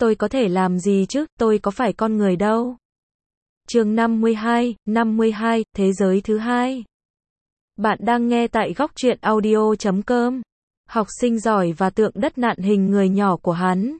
tôi có thể làm gì chứ, tôi có phải con người đâu. Chương 52, Thế giới thứ hai. Bạn đang nghe tại góc truyện audio.com. Học sinh giỏi và tượng đất nặn hình người nhỏ của hắn.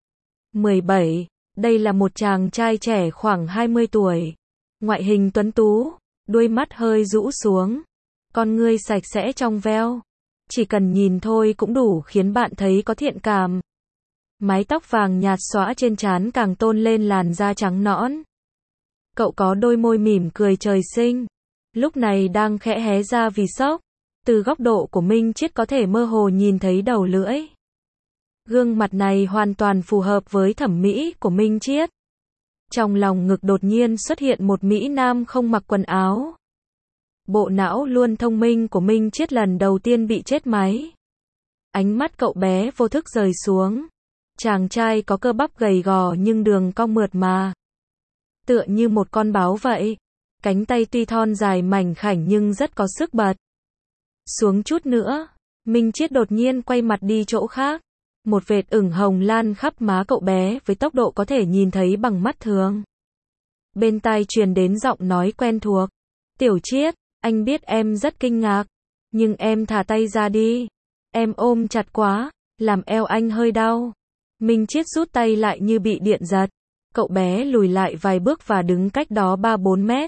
17. Đây là một chàng trai trẻ khoảng 20 tuổi. Ngoại hình tuấn tú, đuôi mắt hơi rũ xuống. Con ngươi sạch sẽ trong veo. Chỉ cần nhìn thôi cũng đủ khiến bạn thấy có thiện cảm. Mái tóc vàng nhạt xõa trên trán càng tôn lên làn da trắng nõn. Cậu có đôi môi mỉm cười trời sinh. Lúc này đang khẽ hé ra vì sốc. Từ góc độ của Minh Chiết có thể mơ hồ nhìn thấy đầu lưỡi. Gương mặt này hoàn toàn phù hợp với thẩm mỹ của Minh Chiết. Trong lòng ngực đột nhiên xuất hiện một mỹ nam không mặc quần áo. Bộ não luôn thông minh của Minh Chiết lần đầu tiên bị chết máy. Ánh mắt cậu bé vô thức rời xuống. Chàng trai có cơ bắp gầy gò nhưng đường cong mượt mà. Tựa như một con báo vậy. Cánh tay tuy thon dài mảnh khảnh nhưng rất có sức bật. Xuống chút nữa, Minh Chiết đột nhiên quay mặt đi chỗ khác. Một vệt ửng hồng lan khắp má cậu bé với tốc độ có thể nhìn thấy bằng mắt thường. Bên tai truyền đến giọng nói quen thuộc. Tiểu Chiết, anh biết em rất kinh ngạc. Nhưng em thả tay ra đi. Em ôm chặt quá, làm eo anh hơi đau. Minh Chiết rút tay lại như bị điện giật. Cậu bé lùi lại vài bước và đứng cách đó 3-4 mét.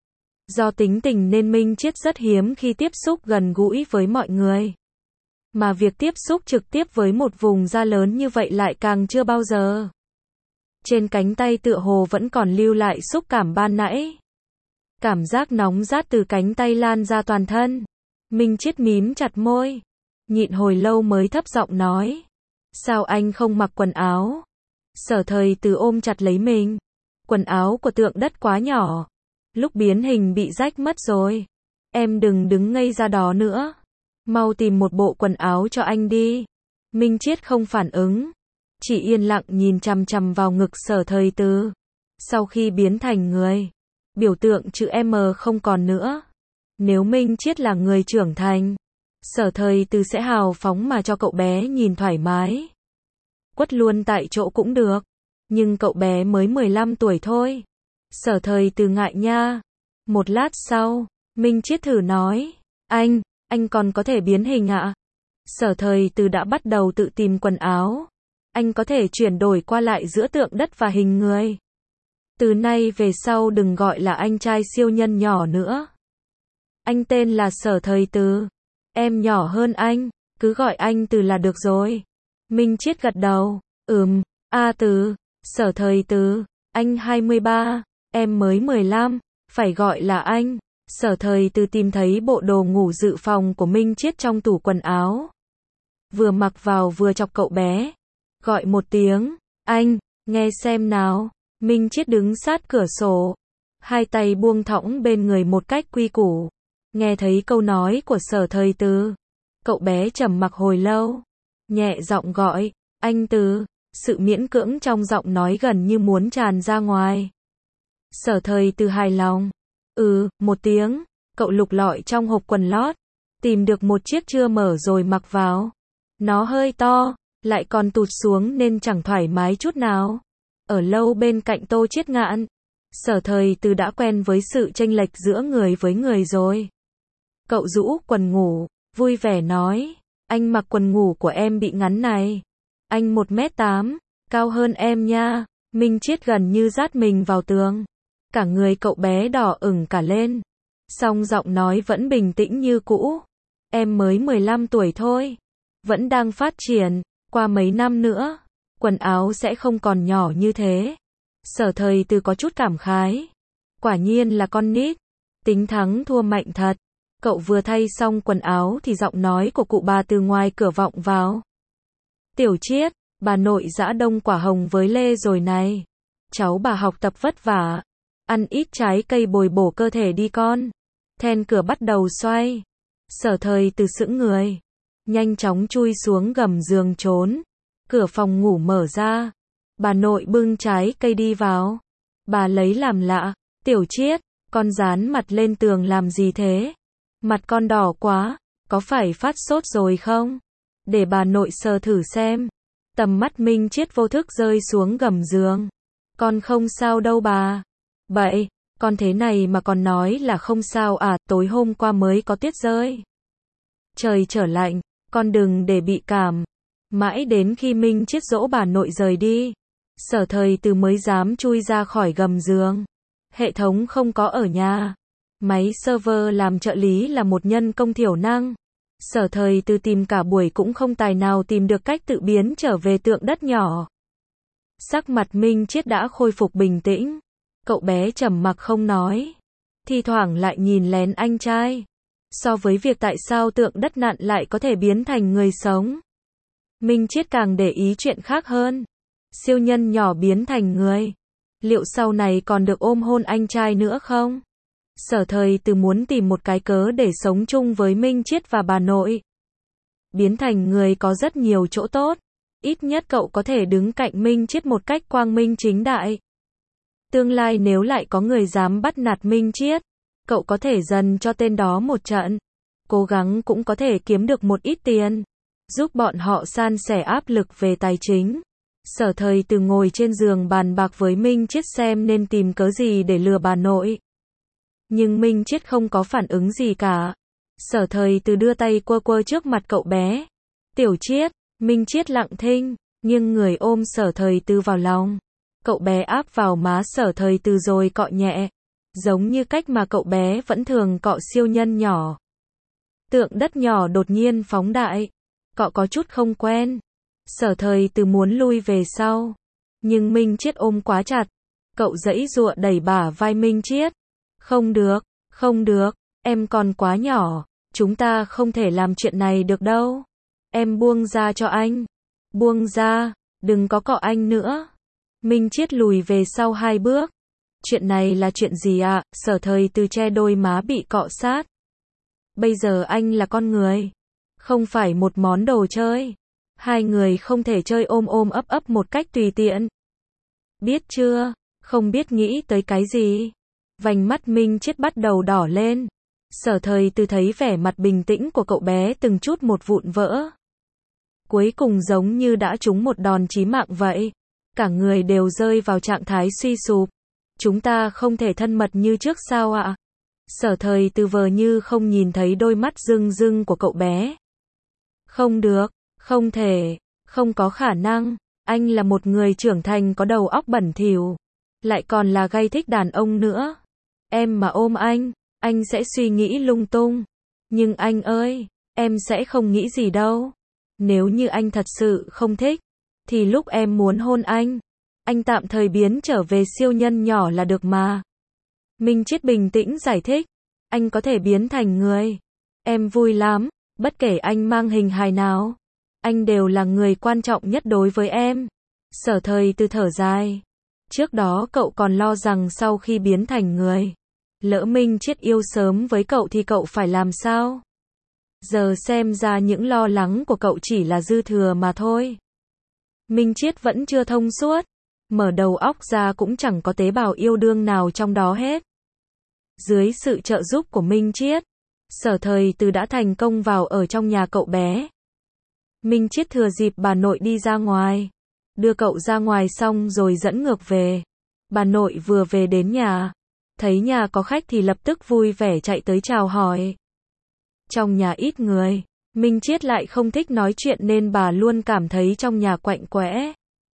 Do tính tình nên Minh Chiết rất hiếm khi tiếp xúc gần gũi với mọi người. Mà việc tiếp xúc trực tiếp với một vùng da lớn như vậy lại càng chưa bao giờ. Trên cánh tay tựa hồ vẫn còn lưu lại xúc cảm ban nãy. Cảm giác nóng rát từ cánh tay lan ra toàn thân. Minh Chiết mím chặt môi. Nhịn hồi lâu mới thấp giọng nói. Sao anh không mặc quần áo? Sở Thời Từ ôm chặt lấy mình. Quần áo của tượng đất quá nhỏ. Lúc biến hình bị rách mất rồi. Em đừng đứng ngây ra đó nữa. Mau tìm một bộ quần áo cho anh đi. Minh Chiết không phản ứng. Chỉ yên lặng nhìn chằm chằm vào ngực Sở Thời Từ. Sau khi biến thành người, biểu tượng chữ M không còn nữa. Nếu Minh Chiết là người trưởng thành, Sở Thời Từ sẽ hào phóng mà cho cậu bé nhìn thoải mái. Quất luôn tại chỗ cũng được. Nhưng cậu bé mới 15 tuổi thôi. Sở Thời Từ ngại nha. Một lát sau, Minh Chiết thử nói. Anh còn có thể biến hình ạ? Sở Thời Từ đã bắt đầu tự tìm quần áo. Anh có thể chuyển đổi qua lại giữa tượng đất và hình người. Từ nay về sau đừng gọi là anh trai siêu nhân nhỏ nữa. Anh tên là Sở Thời Từ. Em nhỏ hơn anh, cứ gọi anh Từ là được rồi. Minh Chiết gật đầu. Từ. Sở Thời Từ. Anh 23, em mới 15, phải gọi là anh. Sở Thời Từ tìm thấy bộ đồ ngủ dự phòng của Minh Chiết trong tủ quần áo. Vừa mặc vào vừa chọc cậu bé. Gọi một tiếng. Anh, nghe xem nào. Minh Chiết đứng sát cửa sổ. Hai tay buông thõng bên người một cách quy củ. Nghe thấy câu nói của Sở Thời Từ. Cậu bé trầm mặc hồi lâu. Nhẹ giọng gọi. Anh Từ. Sự miễn cưỡng trong giọng nói gần như muốn tràn ra ngoài. Sở Thời Từ hài lòng. Một tiếng. Cậu lục lọi trong hộp quần lót. Tìm được một chiếc chưa mở rồi mặc vào. Nó hơi to, lại còn tụt xuống nên chẳng thoải mái chút nào. Ở lâu bên cạnh Tô Chiết Ngạn, Sở Thời Từ đã quen với sự chênh lệch giữa người với người rồi. Cậu rũ quần ngủ, vui vẻ nói. Anh mặc quần ngủ của em bị ngắn này. Anh 1m8, cao hơn em nha. Minh Chiết gần như dát mình vào tường. Cả người cậu bé đỏ ửng cả lên. Song giọng nói vẫn bình tĩnh như cũ. Em mới 15 tuổi thôi. Vẫn đang phát triển. Qua mấy năm nữa, quần áo sẽ không còn nhỏ như thế. Sở Thời Từ có chút cảm khái. Quả nhiên là con nít. Tính thắng thua mạnh thật. Cậu vừa thay xong quần áo thì giọng nói của cụ bà từ ngoài cửa vọng vào. Tiểu Chiết, bà nội giã đông quả hồng với lê rồi này. Cháu bà học tập vất vả. Ăn ít trái cây bồi bổ cơ thể đi con. Then cửa bắt đầu xoay. Sở Thời Từ sững người. Nhanh chóng chui xuống gầm giường trốn. Cửa phòng ngủ mở ra. Bà nội bưng trái cây đi vào. Bà lấy làm lạ. Tiểu Chiết, con dán mặt lên tường làm gì thế? Mặt con đỏ quá. Có phải phát sốt rồi không? Để bà nội sờ thử xem. Tầm mắt Minh Chiết vô thức rơi xuống gầm giường. Con không sao đâu bà. Vậy, con thế này mà còn nói là không sao à, tối hôm qua mới có tuyết rơi. Trời trở lạnh, con đừng để bị cảm. Mãi đến khi Minh Chiết dỗ bà nội rời đi, Sở Thời Từ mới dám chui ra khỏi gầm giường. Hệ thống không có ở nhà. Máy server làm trợ lý là một nhân công thiểu năng. Sở Thời Từ tìm cả buổi cũng không tài nào tìm được cách tự biến trở về tượng đất nhỏ. Sắc mặt Minh Chiết đã khôi phục bình tĩnh. Cậu bé trầm mặc không nói. Thi thoảng lại nhìn lén anh trai. So với việc tại sao tượng đất nặn lại có thể biến thành người sống, Minh Chiết càng để ý chuyện khác hơn. Siêu nhân nhỏ biến thành người. Liệu sau này còn được ôm hôn anh trai nữa không? Sở Thời Từ muốn tìm một cái cớ để sống chung với Minh Chiết và bà nội. Biến thành người có rất nhiều chỗ tốt. Ít nhất cậu có thể đứng cạnh Minh Chiết một cách quang minh chính đại. Tương lai nếu lại có người dám bắt nạt Minh Chiết, cậu có thể dần cho tên đó một trận. Cố gắng cũng có thể kiếm được một ít tiền, giúp bọn họ san sẻ áp lực về tài chính. Sở Thời Từ ngồi trên giường bàn bạc với Minh Chiết xem nên tìm cớ gì để lừa bà nội. Nhưng Minh Chiết không có phản ứng gì cả. Sở Thời Từ đưa tay quơ quơ trước mặt cậu bé. Tiểu Chiết, Minh Chiết lặng thinh, nghiêng người ôm Sở Thời Từ vào lòng. Cậu bé áp vào má Sở Thời Từ rồi cọ nhẹ, giống như cách mà cậu bé vẫn thường cọ siêu nhân nhỏ. Tượng đất nhỏ đột nhiên phóng đại, cọ có chút không quen. Sở Thời Từ muốn lui về sau, nhưng Minh Chiết ôm quá chặt. Cậu giãy giụa đẩy bả vai Minh Chiết. Không được, em còn quá nhỏ, chúng ta không thể làm chuyện này được đâu. Em buông ra cho anh. Buông ra, đừng có cọ anh nữa. Minh Chiết lùi về sau 2 bước. Chuyện này là chuyện gì ạ? Sở Thời Từ che đôi má bị cọ sát. Bây giờ anh là con người, không phải một món đồ chơi. Hai người không thể chơi ôm ôm ấp ấp một cách tùy tiện. Biết chưa? Không biết nghĩ tới cái gì. Vành mắt Minh Chiết bắt đầu đỏ lên. Sở Thời Từ thấy vẻ mặt bình tĩnh của cậu bé từng chút một vụn vỡ. Cuối cùng giống như đã trúng một đòn chí mạng vậy. Cả người đều rơi vào trạng thái suy sụp. Chúng ta không thể thân mật như trước sao ạ? Sở Thời Từ vờ như không nhìn thấy đôi mắt rưng rưng của cậu bé. Không được, không thể, không có khả năng. Anh là một người trưởng thành có đầu óc bẩn thỉu, lại còn là gay thích đàn ông nữa. Em mà ôm anh sẽ suy nghĩ lung tung. Nhưng anh ơi, em sẽ không nghĩ gì đâu. Nếu như anh thật sự không thích, thì lúc em muốn hôn anh tạm thời biến trở về siêu nhân nhỏ là được mà. Minh Chiết bình tĩnh giải thích. Anh có thể biến thành người. Em vui lắm, bất kể anh mang hình hài nào. Anh đều là người quan trọng nhất đối với em. Sở Thời Từ thở dài. Trước đó cậu còn lo rằng sau khi biến thành người, lỡ Minh Chiết yêu sớm với cậu thì cậu phải làm sao? Giờ xem ra những lo lắng của cậu chỉ là dư thừa mà thôi. Minh Chiết vẫn chưa thông suốt. Mở đầu óc ra cũng chẳng có tế bào yêu đương nào trong đó hết. Dưới sự trợ giúp của Minh Chiết, Sở Thời Từ đã thành công vào ở trong nhà cậu bé. Minh Chiết thừa dịp bà nội đi ra ngoài, đưa cậu ra ngoài xong rồi dẫn ngược về. Bà nội vừa về đến nhà, thấy nhà có khách thì lập tức vui vẻ chạy tới chào hỏi. Trong nhà ít người, Minh Chiết lại không thích nói chuyện nên bà luôn cảm thấy trong nhà quạnh quẽ.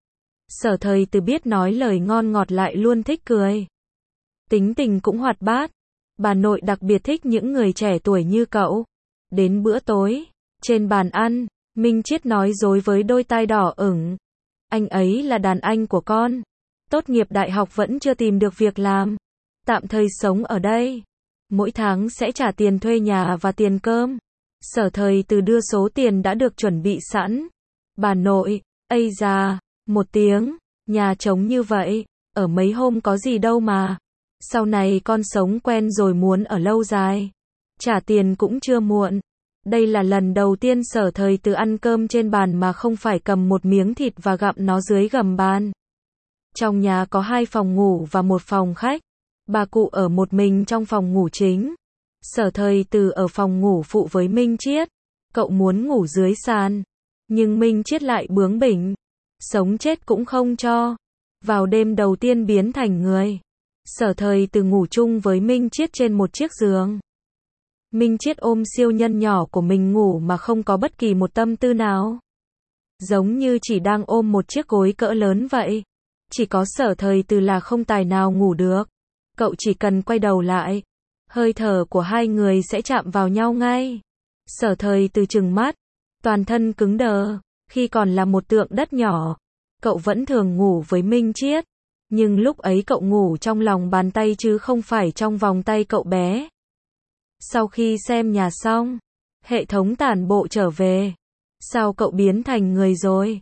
Sở Thời Từ biết nói lời ngon ngọt lại luôn thích cười. Tính tình cũng hoạt bát. Bà nội đặc biệt thích những người trẻ tuổi như cậu. Đến bữa tối, trên bàn ăn, Minh Chiết nói dối với đôi tai đỏ ửng. Anh ấy là đàn anh của con. Tốt nghiệp đại học vẫn chưa tìm được việc làm. Tạm thời sống ở đây. Mỗi tháng sẽ trả tiền thuê nhà và tiền cơm. Sở Thời Từ đưa số tiền đã được chuẩn bị sẵn. Bà nội, ây da, một tiếng, nhà trống như vậy, ở mấy hôm có gì đâu mà. Sau này con sống quen rồi muốn ở lâu dài. Trả tiền cũng chưa muộn. Đây là lần đầu tiên Sở Thời Từ ăn cơm trên bàn mà không phải cầm một miếng thịt và gặm nó dưới gầm bàn. Trong nhà có 2 phòng ngủ và 1 phòng khách. Bà cụ ở một mình trong phòng ngủ chính. Sở Thời Từ ở phòng ngủ phụ với Minh Chiết. Cậu muốn ngủ dưới sàn, nhưng Minh Chiết lại bướng bỉnh. sống chết cũng không cho. Vào đêm đầu tiên biến thành người, Sở Thời Từ ngủ chung với Minh Chiết trên một chiếc giường. Minh Chiết ôm siêu nhân nhỏ của mình ngủ mà không có bất kỳ một tâm tư nào. Giống như chỉ đang ôm một chiếc gối cỡ lớn vậy. Chỉ có Sở Thời Từ là không tài nào ngủ được. Cậu chỉ cần quay đầu lại, hơi thở của hai người sẽ chạm vào nhau ngay. Sở Thời Từ trừng mắt, toàn thân cứng đờ. Khi còn là một tượng đất nhỏ, cậu vẫn thường ngủ với Minh Chiết. Nhưng lúc ấy cậu ngủ trong lòng bàn tay chứ không phải trong vòng tay cậu bé. Sau khi xem nhà xong, hệ thống tản bộ trở về. Sao cậu biến thành người rồi?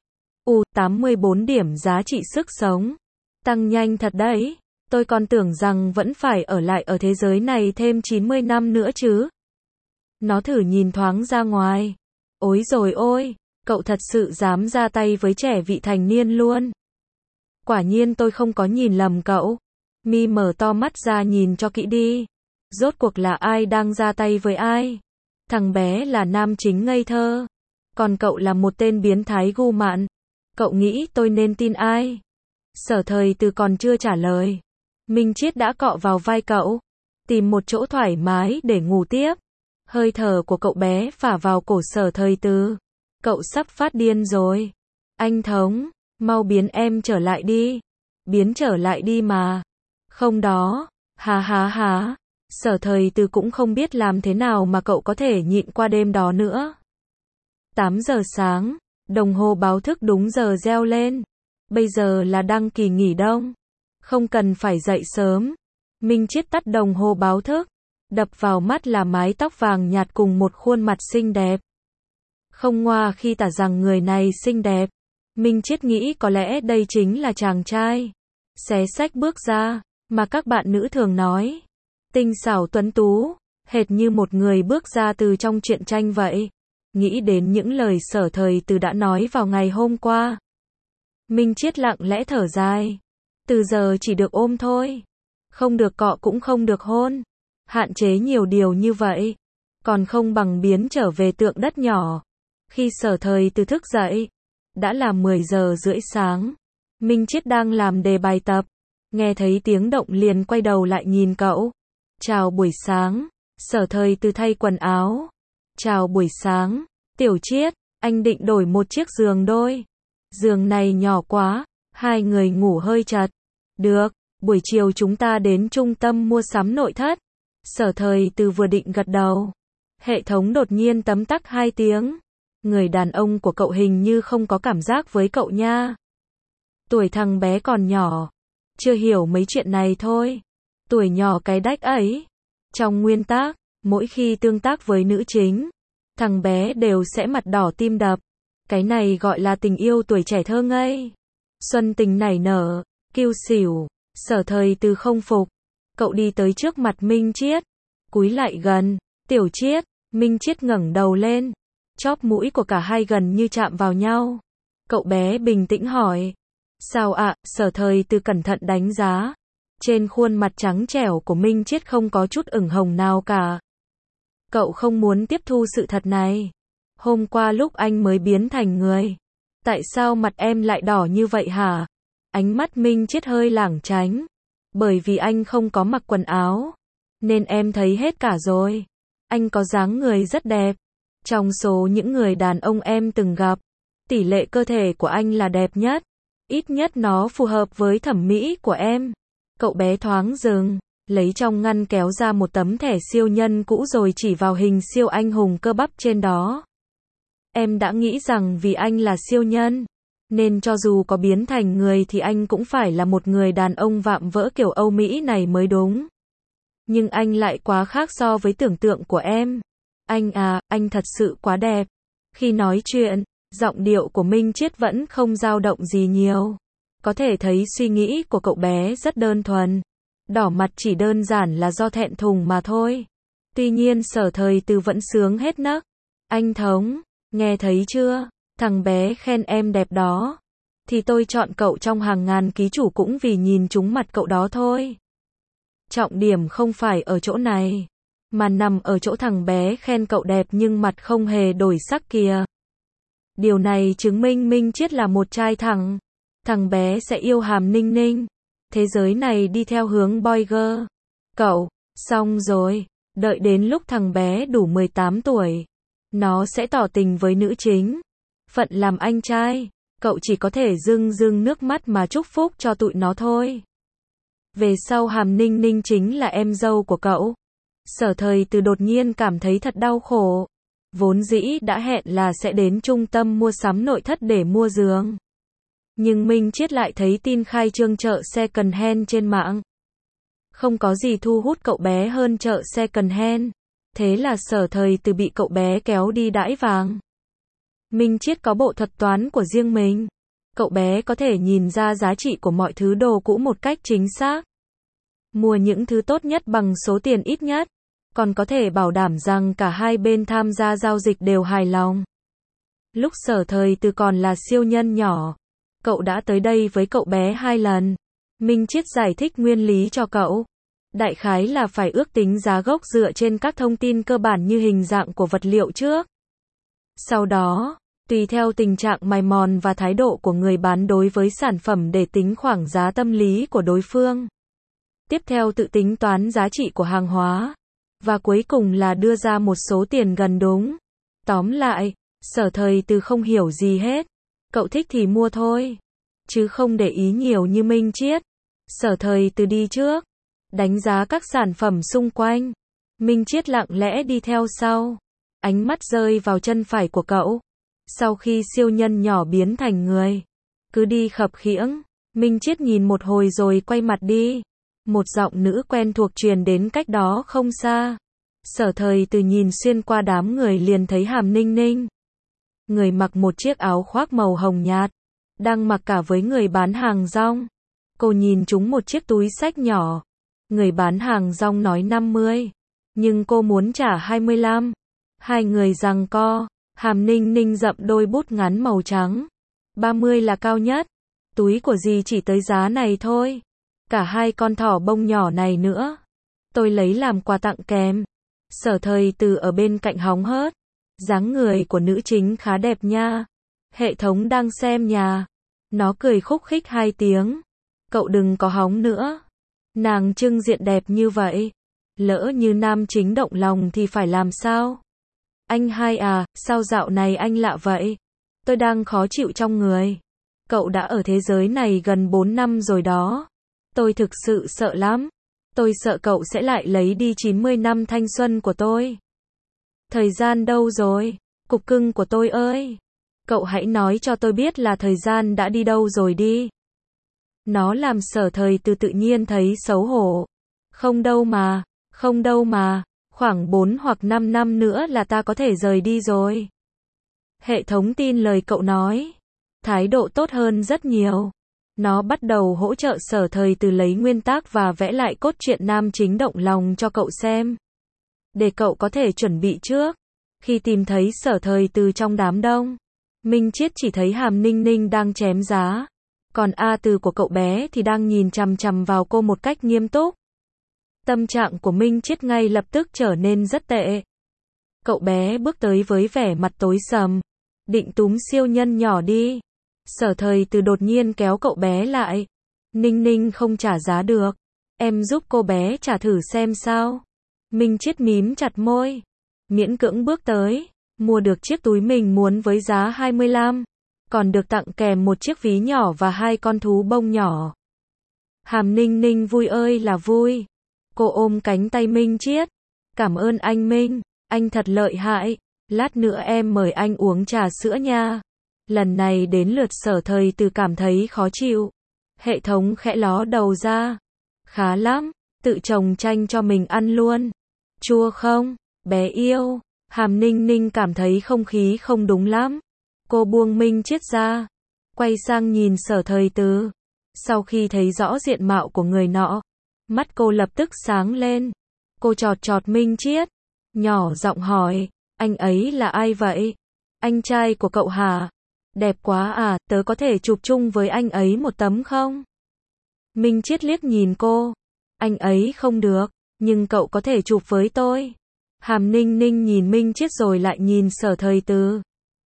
84 điểm giá trị sức sống. Tăng nhanh thật đấy. Tôi còn tưởng rằng vẫn phải ở lại ở thế giới này thêm 90 năm nữa chứ. Nó thử nhìn thoáng ra ngoài. Ối rồi ôi, cậu thật sự dám ra tay với trẻ vị thành niên luôn. Quả nhiên tôi không có nhìn lầm cậu. Mi mở to mắt ra nhìn cho kỹ đi. Rốt cuộc là ai đang ra tay với ai? Thằng bé là nam chính ngây thơ. Còn cậu là một tên biến thái gu mạn. Cậu nghĩ tôi nên tin ai? Sở Thời Từ còn chưa trả lời. Minh Chiết đã cọ vào vai cậu. Tìm một chỗ thoải mái để ngủ tiếp. Hơi thở của cậu bé phả vào cổ Sở Thời Từ. Cậu sắp phát điên rồi. Anh Thống, mau biến em trở lại đi. Biến trở lại đi mà. Không đó. Há. Sở Thời Từ cũng không biết làm thế nào mà cậu có thể nhịn qua đêm đó nữa. 8 giờ sáng, đồng hồ báo thức đúng giờ reo lên. Bây giờ là đăng kỳ nghỉ đông. Không cần phải dậy sớm. Minh Chiết tắt đồng hồ báo thức. Đập vào mắt là mái tóc vàng nhạt cùng một khuôn mặt xinh đẹp. Không ngoa khi tả rằng người này xinh đẹp. Minh Chiết nghĩ có lẽ đây chính là chàng trai xé xách bước ra, mà các bạn nữ thường nói. Tinh xảo tuấn tú, hệt như một người bước ra từ trong truyện tranh vậy. Nghĩ đến những lời Sở Thời Từ đã nói vào ngày hôm qua. Minh Chiết lặng lẽ thở dài. Từ giờ chỉ được ôm thôi. Không được cọ cũng không được hôn. Hạn chế nhiều điều như vậy. Còn không bằng biến trở về tượng đất nhỏ. Khi Sở Thời Từ thức dậy, đã là 10 giờ rưỡi sáng. Minh Chiết đang làm đề bài tập. Nghe thấy tiếng động liền quay đầu lại nhìn cậu. Chào buổi sáng. Sở Thời Từ thay quần áo. Chào buổi sáng. Tiểu Chiết, anh định đổi một chiếc giường đôi. Giường này nhỏ quá, hai người ngủ hơi chật. Được, buổi chiều chúng ta đến trung tâm mua sắm nội thất. Sở Thời Từ vừa định gật đầu. Hệ thống đột nhiên tấm tắc 2 tiếng. Người đàn ông của cậu hình như không có cảm giác với cậu nha. Tuổi thằng bé còn nhỏ. Chưa hiểu mấy chuyện này thôi. Tuổi nhỏ cái đách ấy. Trong nguyên tác, mỗi khi tương tác với nữ chính, thằng bé đều sẽ mặt đỏ tim đập. Cái này gọi là tình yêu tuổi trẻ thơ ngây. Xuân tình nảy nở, kiêu xỉu. Sở Thời Từ không phục. Cậu đi tới trước mặt Minh Chiết. Cúi lại gần. Tiểu Chiết. Minh Chiết ngẩng đầu lên. Chóp mũi của cả hai gần như chạm vào nhau. Cậu bé bình tĩnh hỏi. Sao ạ? Sở Thời Từ cẩn thận đánh giá. Trên khuôn mặt trắng trẻo của Minh Chiết không có chút ửng hồng nào cả. Cậu không muốn tiếp thu sự thật này. Hôm qua lúc anh mới biến thành người, tại sao mặt em lại đỏ như vậy hả? Ánh mắt Minh Chiết hơi lảng tránh. Bởi vì anh không có mặc quần áo, nên em thấy hết cả rồi. Anh có dáng người rất đẹp. Trong số những người đàn ông em từng gặp, tỷ lệ cơ thể của anh là đẹp nhất. Ít nhất nó phù hợp với thẩm mỹ của em. Cậu bé thoáng dừng, lấy trong ngăn kéo ra một tấm thẻ siêu nhân cũ rồi chỉ vào hình siêu anh hùng cơ bắp trên đó. Em đã nghĩ rằng vì anh là siêu nhân, nên cho dù có biến thành người thì anh cũng phải là một người đàn ông vạm vỡ kiểu Âu Mỹ này mới đúng. Nhưng anh lại quá khác so với tưởng tượng của em. Anh à, anh thật sự quá đẹp. Khi nói chuyện, giọng điệu của Minh Chiết vẫn không dao động gì nhiều. Có thể thấy suy nghĩ của cậu bé rất đơn thuần. Đỏ mặt chỉ đơn giản là do thẹn thùng mà thôi. Tuy nhiên Sở Thời Từ vẫn sướng hết nấc. Anh Thống, nghe thấy chưa? Thằng bé khen em đẹp đó. Thì tôi chọn cậu trong hàng ngàn ký chủ cũng vì nhìn trúng mặt cậu đó thôi. Trọng điểm không phải ở chỗ này, mà nằm ở chỗ thằng bé khen cậu đẹp nhưng mặt không hề đổi sắc kìa. Điều này chứng minh Minh Chiết là một trai thẳng. Thằng bé sẽ yêu Hàm Ninh Ninh. Thế giới này đi theo hướng boy girl. Cậu, xong rồi, đợi đến lúc thằng bé đủ 18 tuổi, nó sẽ tỏ tình với nữ chính. Phận làm anh trai, cậu chỉ có thể rưng rưng nước mắt mà chúc phúc cho tụi nó thôi. Về sau Hàm Ninh Ninh chính là em dâu của cậu. Sở Thời Từ đột nhiên cảm thấy thật đau khổ. Vốn dĩ đã hẹn là sẽ đến trung tâm mua sắm nội thất để mua giường. Nhưng Minh Chiết lại thấy tin khai trương chợ second hand trên mạng. Không có gì thu hút cậu bé hơn chợ second hand. Thế là Sở Thời Từ bị cậu bé kéo đi đãi vàng. Minh Chiết có bộ thuật toán của riêng mình. Cậu bé có thể nhìn ra giá trị của mọi thứ đồ cũ một cách chính xác. Mua những thứ tốt nhất bằng số tiền ít nhất. Còn có thể bảo đảm rằng cả hai bên tham gia giao dịch đều hài lòng. Lúc Sở Thời Từ còn là siêu nhân nhỏ, cậu đã tới đây với cậu bé 2 lần. Minh Chiết giải thích nguyên lý cho cậu. Đại khái là phải ước tính giá gốc dựa trên các thông tin cơ bản như hình dạng của vật liệu trước. Sau đó, tùy theo tình trạng mài mòn và thái độ của người bán đối với sản phẩm để tính khoảng giá tâm lý của đối phương. Tiếp theo tự tính toán giá trị của hàng hóa. Và cuối cùng là đưa ra một số tiền gần đúng. Tóm lại, Sở Thời Từ không hiểu gì hết. Cậu thích thì mua thôi. Chứ không để ý nhiều như Minh Chiết. Sở Thời Từ đi trước. Đánh giá các sản phẩm xung quanh. Minh Chiết lặng lẽ đi theo sau. Ánh mắt rơi vào chân phải của cậu. Sau khi siêu nhân nhỏ biến thành người. Cứ đi khập khiễng. Minh Chiết nhìn một hồi rồi quay mặt đi. Một giọng nữ quen thuộc truyền đến cách đó không xa. Sở Thời Từ nhìn xuyên qua đám người liền thấy Hàm Ninh Ninh. Người mặc một chiếc áo khoác màu hồng nhạt. Đang mặc cả với người bán hàng rong. Cô nhìn trúng một chiếc túi xách nhỏ. Người bán hàng rong nói 50. Nhưng cô muốn trả 25. Hai người giằng co. Hàm Ninh Ninh dậm đôi bút ngắn màu trắng. 30 là cao nhất. Túi của dì chỉ tới giá này thôi. Cả hai con thỏ bông nhỏ này nữa. Tôi lấy làm quà tặng kèm. Sở Thời Từ ở bên cạnh hóng hớt. Dáng người của nữ chính khá đẹp nha. Hệ thống đang xem nhà. Nó cười khúc khích 2 tiếng. Cậu đừng có hóng nữa. Nàng trưng diện đẹp như vậy. Lỡ như nam chính động lòng thì phải làm sao? Anh hai à, sao dạo này anh lạ vậy? Tôi đang khó chịu trong người. Cậu đã ở thế giới này gần 4 năm rồi đó. Tôi thực sự sợ lắm. Tôi sợ cậu sẽ lại lấy đi 90 năm thanh xuân của tôi. Thời gian đâu rồi? Cục cưng của tôi ơi. Cậu hãy nói cho tôi biết là thời gian đã đi đâu rồi đi. Nó làm Sở Thời Từ tự nhiên thấy xấu hổ. Không đâu mà, khoảng 4 hoặc 5 năm nữa là ta có thể rời đi rồi. Hệ thống tin lời cậu nói. Thái độ tốt hơn rất nhiều. Nó bắt đầu hỗ trợ Sở Thời Từ lấy nguyên tác và vẽ lại cốt truyện nam chính động lòng cho cậu xem. Để cậu có thể chuẩn bị trước. Khi tìm thấy Sở Thời Từ trong đám đông, Minh Chiết chỉ thấy Hàm Ninh Ninh đang chém giá. Còn A Từ của cậu bé thì đang nhìn chằm chằm vào cô một cách nghiêm túc. Tâm trạng của Minh Chiết ngay lập tức trở nên rất tệ. Cậu bé bước tới với vẻ mặt tối sầm. Định túm siêu nhân nhỏ đi. Sở Thời Từ đột nhiên kéo cậu bé lại. Ninh Ninh không trả giá được. Em giúp cô bé trả thử xem sao. Minh Chiết mím chặt môi. Miễn cưỡng bước tới. Mua được chiếc túi mình muốn với giá 25. Còn được tặng kèm một chiếc ví nhỏ và 2 con thú bông nhỏ. Hàm Ninh Ninh vui ơi là vui. Cô ôm cánh tay Minh Chiết. Cảm ơn anh Minh. Anh thật lợi hại. Lát nữa em mời anh uống trà sữa nha. Lần này đến lượt Sở Thời Từ cảm thấy khó chịu. Hệ thống khẽ ló đầu ra. Khá lắm. Tự trồng chanh cho mình ăn luôn. Chua không? Bé yêu. Hàm Ninh Ninh cảm thấy không khí không đúng lắm. Cô buông Minh Chiết ra. Quay sang nhìn Sở Thời Từ. Sau khi thấy rõ diện mạo của người nọ, mắt cô lập tức sáng lên. Cô chọt chọt Minh Chiết. Nhỏ giọng hỏi. Anh ấy là ai vậy? Anh trai của cậu hả? Đẹp quá à, tớ có thể chụp chung với anh ấy một tấm không? Minh Chiết liếc nhìn cô. Anh ấy không được, nhưng cậu có thể chụp với tôi. Hàm Ninh Ninh nhìn Minh Chiết rồi lại nhìn Sở Thời Từ.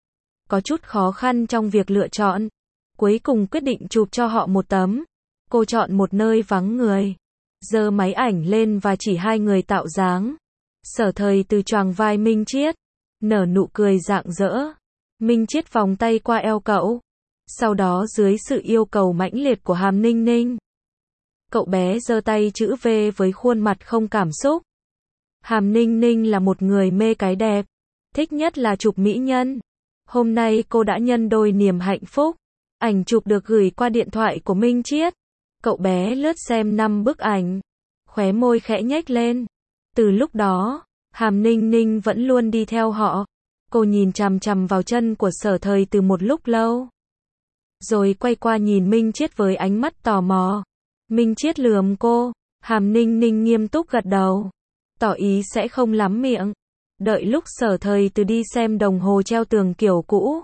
có chút khó khăn trong việc lựa chọn. Cuối cùng quyết định chụp cho họ một tấm. Cô chọn một nơi vắng người, giơ máy ảnh lên và chỉ hai người tạo dáng. Sở Thời Từ choàng vai Minh Chiết, nở nụ cười rạng rỡ. Minh Chiết vòng tay qua eo cậu. Sau đó dưới sự yêu cầu mãnh liệt của Hàm Ninh Ninh, cậu bé giơ tay chữ V với khuôn mặt không cảm xúc. Hàm Ninh Ninh là một người mê cái đẹp, thích nhất là chụp mỹ nhân. Hôm nay cô đã nhân đôi niềm hạnh phúc. Ảnh chụp được gửi qua điện thoại của Minh Chiết. Cậu bé lướt xem 5 bức ảnh, khóe môi khẽ nhếch lên. Từ lúc đó, Hàm Ninh Ninh vẫn luôn đi theo họ. Cô nhìn chằm chằm vào chân của Sở Thời Từ một lúc lâu, rồi quay qua nhìn Minh Chiết với ánh mắt tò mò. Minh Chiết lườm cô, Hàm Ninh Ninh nghiêm túc gật đầu, tỏ ý sẽ không lắm miệng. Đợi lúc Sở Thời Từ đi xem đồng hồ treo tường kiểu cũ,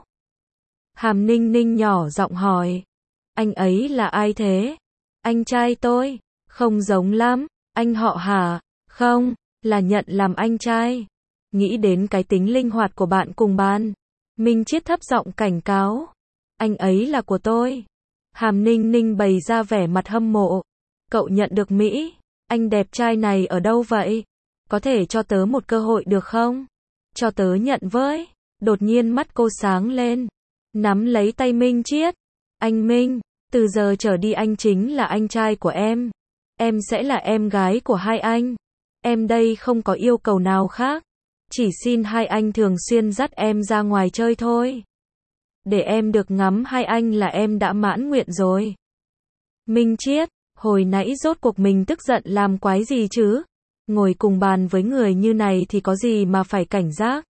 Hàm Ninh Ninh nhỏ giọng hỏi, anh ấy là ai thế? Anh trai tôi. Không giống lắm. Anh họ hả? Không, là nhận làm anh trai. Nghĩ đến cái tính linh hoạt của bạn cùng ban, Minh Chiết thấp giọng cảnh cáo, anh ấy là của tôi. Hàm Ninh Ninh bày ra vẻ mặt hâm mộ. Cậu nhận được Mỹ, anh đẹp trai này ở đâu vậy? Có thể cho tớ một cơ hội được không? Cho tớ nhận với. Đột nhiên mắt cô sáng lên, nắm lấy tay Minh Chiết. Anh Minh, từ giờ trở đi anh chính là anh trai của em. Em sẽ là em gái của hai anh. Em đây không có yêu cầu nào khác. Chỉ xin hai anh thường xuyên dắt em ra ngoài chơi thôi. Để em được ngắm hai anh là em đã mãn nguyện rồi. Minh Chiết, hồi nãy rốt cuộc mình tức giận làm quái gì chứ? Ngồi cùng bàn với người như này thì có gì mà phải cảnh giác.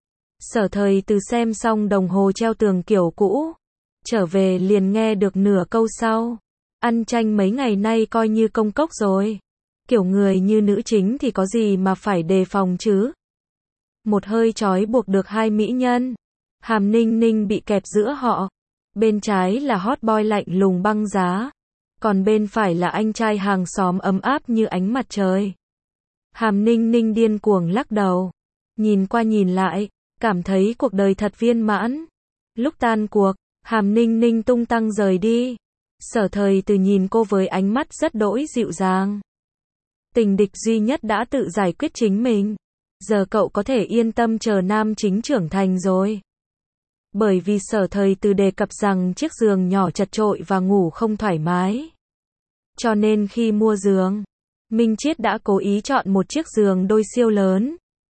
Sở Thời Từ xem xong đồng hồ treo tường kiểu cũ, trở về liền nghe được nửa câu sau. Ăn chanh mấy ngày nay coi như công cốc rồi. Kiểu người như nữ chính thì có gì mà phải đề phòng chứ. Một hơi trói buộc được hai mỹ nhân. Hàm Ninh Ninh bị kẹp giữa họ. Bên trái là hot boy lạnh lùng băng giá, còn bên phải là anh trai hàng xóm ấm áp như ánh mặt trời. Hàm Ninh Ninh điên cuồng lắc đầu, nhìn qua nhìn lại, cảm thấy cuộc đời thật viên mãn. Lúc tan cuộc, Hàm Ninh Ninh tung tăng rời đi. Sở Thời Từ nhìn cô với ánh mắt rất đỗi dịu dàng. Tình địch duy nhất đã tự giải quyết chính mình. Giờ cậu có thể yên tâm chờ nam chính trưởng thành rồi. Bởi vì Sở Thời Từ đề cập rằng chiếc giường nhỏ chật chội và ngủ không thoải mái, cho nên khi mua giường, Minh Chiết đã cố ý chọn một chiếc giường đôi siêu lớn.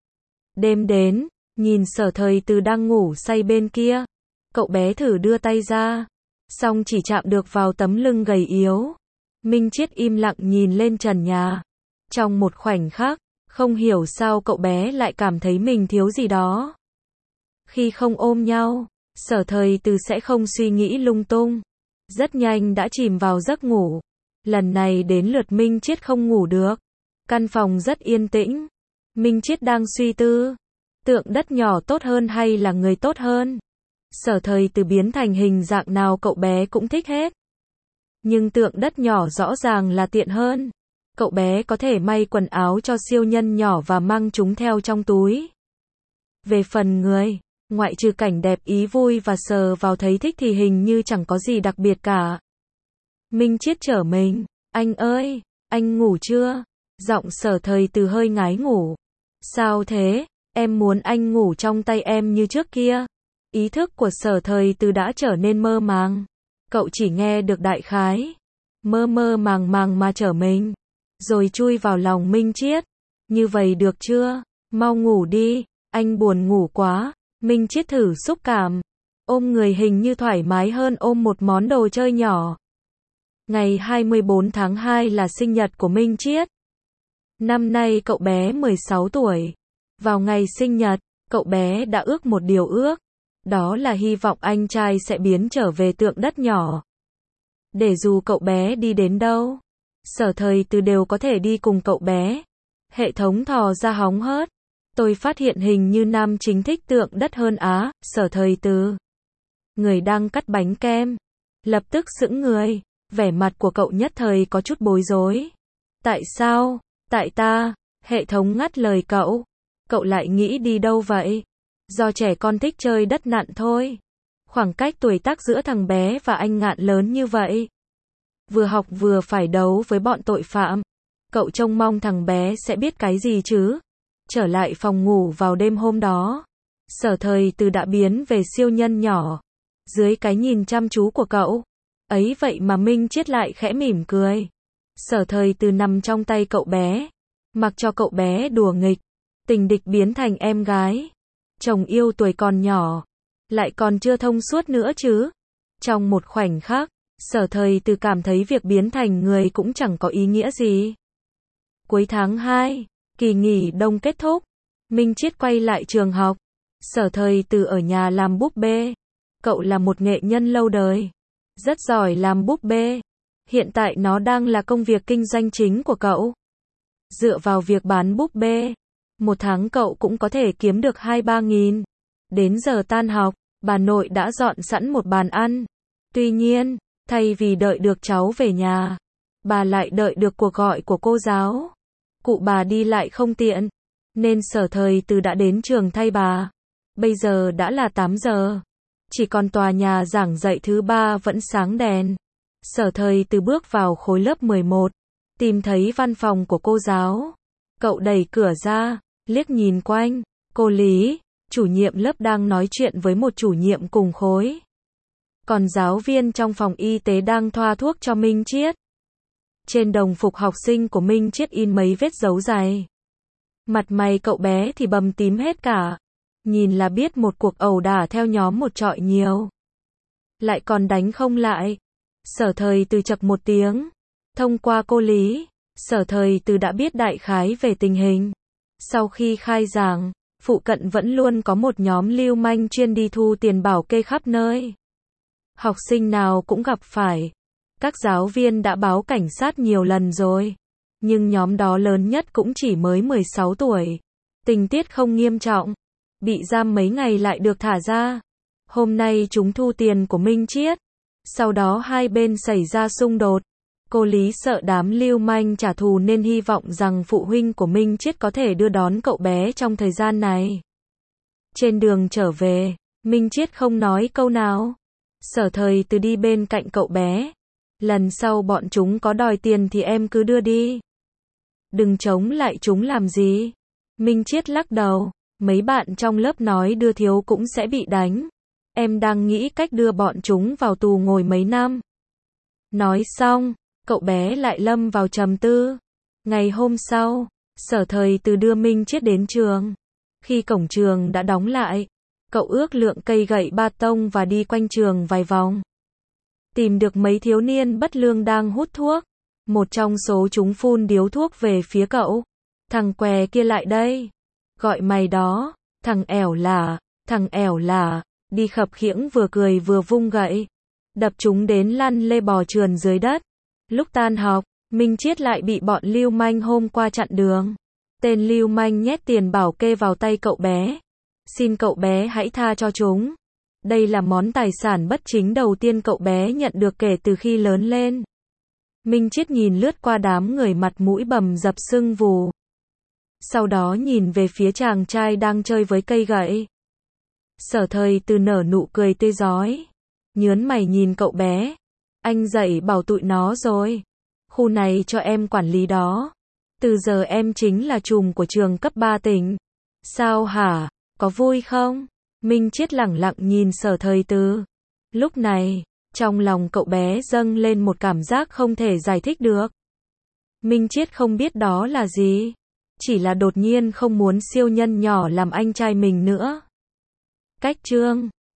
Đêm đến, nhìn Sở Thời Từ đang ngủ say bên kia, cậu bé thử đưa tay ra, song chỉ chạm được vào tấm lưng gầy yếu. Minh Chiết im lặng nhìn lên trần nhà. Trong một khoảnh khắc, không hiểu sao cậu bé lại cảm thấy mình thiếu gì đó. Khi không ôm nhau, Sở Thời Từ sẽ không suy nghĩ lung tung. Rất nhanh đã chìm vào giấc ngủ. Lần này đến lượt Minh Chiết không ngủ được. Căn phòng rất yên tĩnh. Minh Chiết đang suy tư, tượng đất nhỏ tốt hơn hay là người tốt hơn. Sở Thời Từ biến thành hình dạng nào cậu bé cũng thích hết. Nhưng tượng đất nhỏ rõ ràng là tiện hơn. Cậu bé có thể may quần áo cho siêu nhân nhỏ và mang chúng theo trong túi. Về phần người, ngoại trừ cảnh đẹp ý vui và sờ vào thấy thích thì hình như chẳng có gì đặc biệt cả. Minh Chiết trở mình. Anh ơi, anh ngủ chưa? Giọng Sở Thời Từ hơi ngái ngủ. Sao thế? Em muốn anh ngủ trong tay em như trước kia. Ý thức của Sở Thời Từ đã trở nên mơ màng. Cậu chỉ nghe được đại khái. Mơ mơ màng màng mà trở mình. Rồi chui vào lòng Minh Chiết. Như vậy được chưa? Mau ngủ đi, anh buồn ngủ quá. Minh Chiết thử xúc cảm. Ôm người hình như thoải mái hơn ôm một món đồ chơi nhỏ. Ngày 24 tháng 2 là sinh nhật của Minh Chiết. Năm nay cậu bé 16 tuổi. Vào ngày sinh nhật, cậu bé đã ước một điều ước. Đó là hy vọng anh trai sẽ biến trở về tượng đất nhỏ. Để dù cậu bé đi đến đâu, Sở Thời Từ đều có thể đi cùng cậu bé. Hệ thống thò ra hóng hớt. Tôi phát hiện hình như nam chính thích tượng đất hơn á. Sở Thời Từ, người đang cắt bánh kem, lập tức sững người. Vẻ mặt của cậu nhất thời có chút bối rối. Tại sao? Tại ta. Hệ thống ngắt lời cậu. Cậu lại nghĩ đi đâu vậy? Do trẻ con thích chơi đất nặn thôi. Khoảng cách tuổi tác giữa thằng bé và anh Ngạn lớn như vậy. Vừa học vừa phải đấu với bọn tội phạm. Cậu trông mong thằng bé sẽ biết cái gì chứ? Trở lại phòng ngủ vào đêm hôm đó. Sở Thời Từ đã biến về siêu nhân nhỏ. Dưới cái nhìn chăm chú của cậu. Ấy vậy mà Minh Chiết lại khẽ mỉm cười. Sở Thời Từ nằm trong tay cậu bé. Mặc cho cậu bé đùa nghịch. Tình địch biến thành em gái. Chồng yêu tuổi còn nhỏ. Lại còn chưa thông suốt nữa chứ. Trong một khoảnh khắc, Sở Thời Từ cảm thấy việc biến thành người cũng chẳng có ý nghĩa gì. Cuối tháng 2, kỳ nghỉ đông kết thúc. Minh Chiết quay lại trường học. Sở Thời Từ ở nhà làm búp bê. Cậu là một nghệ nhân lâu đời. Rất giỏi làm búp bê. Hiện tại nó đang là công việc kinh doanh chính của cậu. Dựa vào việc bán búp bê, một tháng cậu cũng có thể kiếm được 2-3 nghìn. Đến giờ tan học, bà nội đã dọn sẵn một bàn ăn. Tuy nhiên, thay vì đợi được cháu về nhà, bà lại đợi được cuộc gọi của cô giáo. Cụ bà đi lại không tiện, nên Sở Thời Từ đã đến trường thay bà. Bây giờ đã là 8 giờ. Chỉ còn tòa nhà giảng dạy thứ 3 vẫn sáng đèn. Sở Thời Từ bước vào khối lớp 11, tìm thấy văn phòng của cô giáo. Cậu đẩy cửa ra, liếc nhìn quanh. Cô Lý, chủ nhiệm lớp đang nói chuyện với một chủ nhiệm cùng khối. Còn giáo viên trong phòng y tế đang thoa thuốc cho Minh Chiết. Trên đồng phục học sinh của Minh Chiết in mấy vết dấu dày. Mặt mày cậu bé thì bầm tím hết cả. Nhìn là biết một cuộc ẩu đả theo nhóm một trọi nhiều. Lại còn đánh không lại. Sở Thời Từ chậc một tiếng. Thông qua cô Lý, Sở Thời Từ đã biết đại khái về tình hình. Sau khi khai giảng, phụ cận vẫn luôn có một nhóm lưu manh chuyên đi thu tiền bảo kê khắp nơi. Học sinh nào cũng gặp phải. Các giáo viên đã báo cảnh sát nhiều lần rồi. Nhưng nhóm đó lớn nhất cũng chỉ mới 16 tuổi. Tình tiết không nghiêm trọng. Bị giam mấy ngày lại được thả ra. Hôm nay chúng thu tiền của Minh Chiết. Sau đó hai bên xảy ra xung đột. Cô Lý sợ đám lưu manh trả thù nên hy vọng rằng phụ huynh của Minh Chiết có thể đưa đón cậu bé trong thời gian này. Trên đường trở về, Minh Chiết không nói câu nào. Sở Thời Từ đi bên cạnh cậu bé. Lần sau bọn chúng có đòi tiền thì em cứ đưa đi. Đừng chống lại chúng làm gì. Minh Chiết lắc đầu. Mấy bạn trong lớp nói đưa thiếu cũng sẽ bị đánh. Em đang nghĩ cách đưa bọn chúng vào tù ngồi mấy năm. Nói xong, cậu bé lại lâm vào trầm tư. Ngày hôm sau, Sở Thời Từ đưa Minh Chiết đến trường. Khi cổng trường đã đóng lại, cậu ước lượng cây gậy ba tông và đi quanh trường vài vòng. Tìm được mấy thiếu niên bất lương đang hút thuốc. Một trong số chúng phun điếu thuốc về phía cậu. Thằng què kia lại đây. Gọi mày đó, thằng ẻo lả, đi khập khiễng vừa cười vừa vung gậy. Đập chúng đến lăn lê bò trườn dưới đất. Lúc tan học, Minh Chiết lại bị bọn lưu manh hôm qua chặn đường. Tên lưu manh nhét tiền bảo kê vào tay cậu bé. Xin cậu bé hãy tha cho chúng. Đây là món tài sản bất chính đầu tiên cậu bé nhận được kể từ khi lớn lên. Minh Chiết nhìn lướt qua đám người mặt mũi bầm dập sưng vù. Sau đó nhìn về phía chàng trai đang chơi với cây gậy. Sở Thời Từ nở nụ cười tươi rói. Nhớn mày nhìn cậu bé. Anh dạy bảo tụi nó rồi. Khu này cho em quản lý đó. Từ giờ em chính là trùm của trường cấp 3 tỉnh. Sao hả? Có vui không? Minh Chiết lẳng lặng nhìn Sở Thời Từ. Lúc này, trong lòng cậu bé dâng lên một cảm giác không thể giải thích được. Minh Chiết không biết đó là gì. Chỉ là đột nhiên không muốn siêu nhân nhỏ làm anh trai mình nữa. Cách chương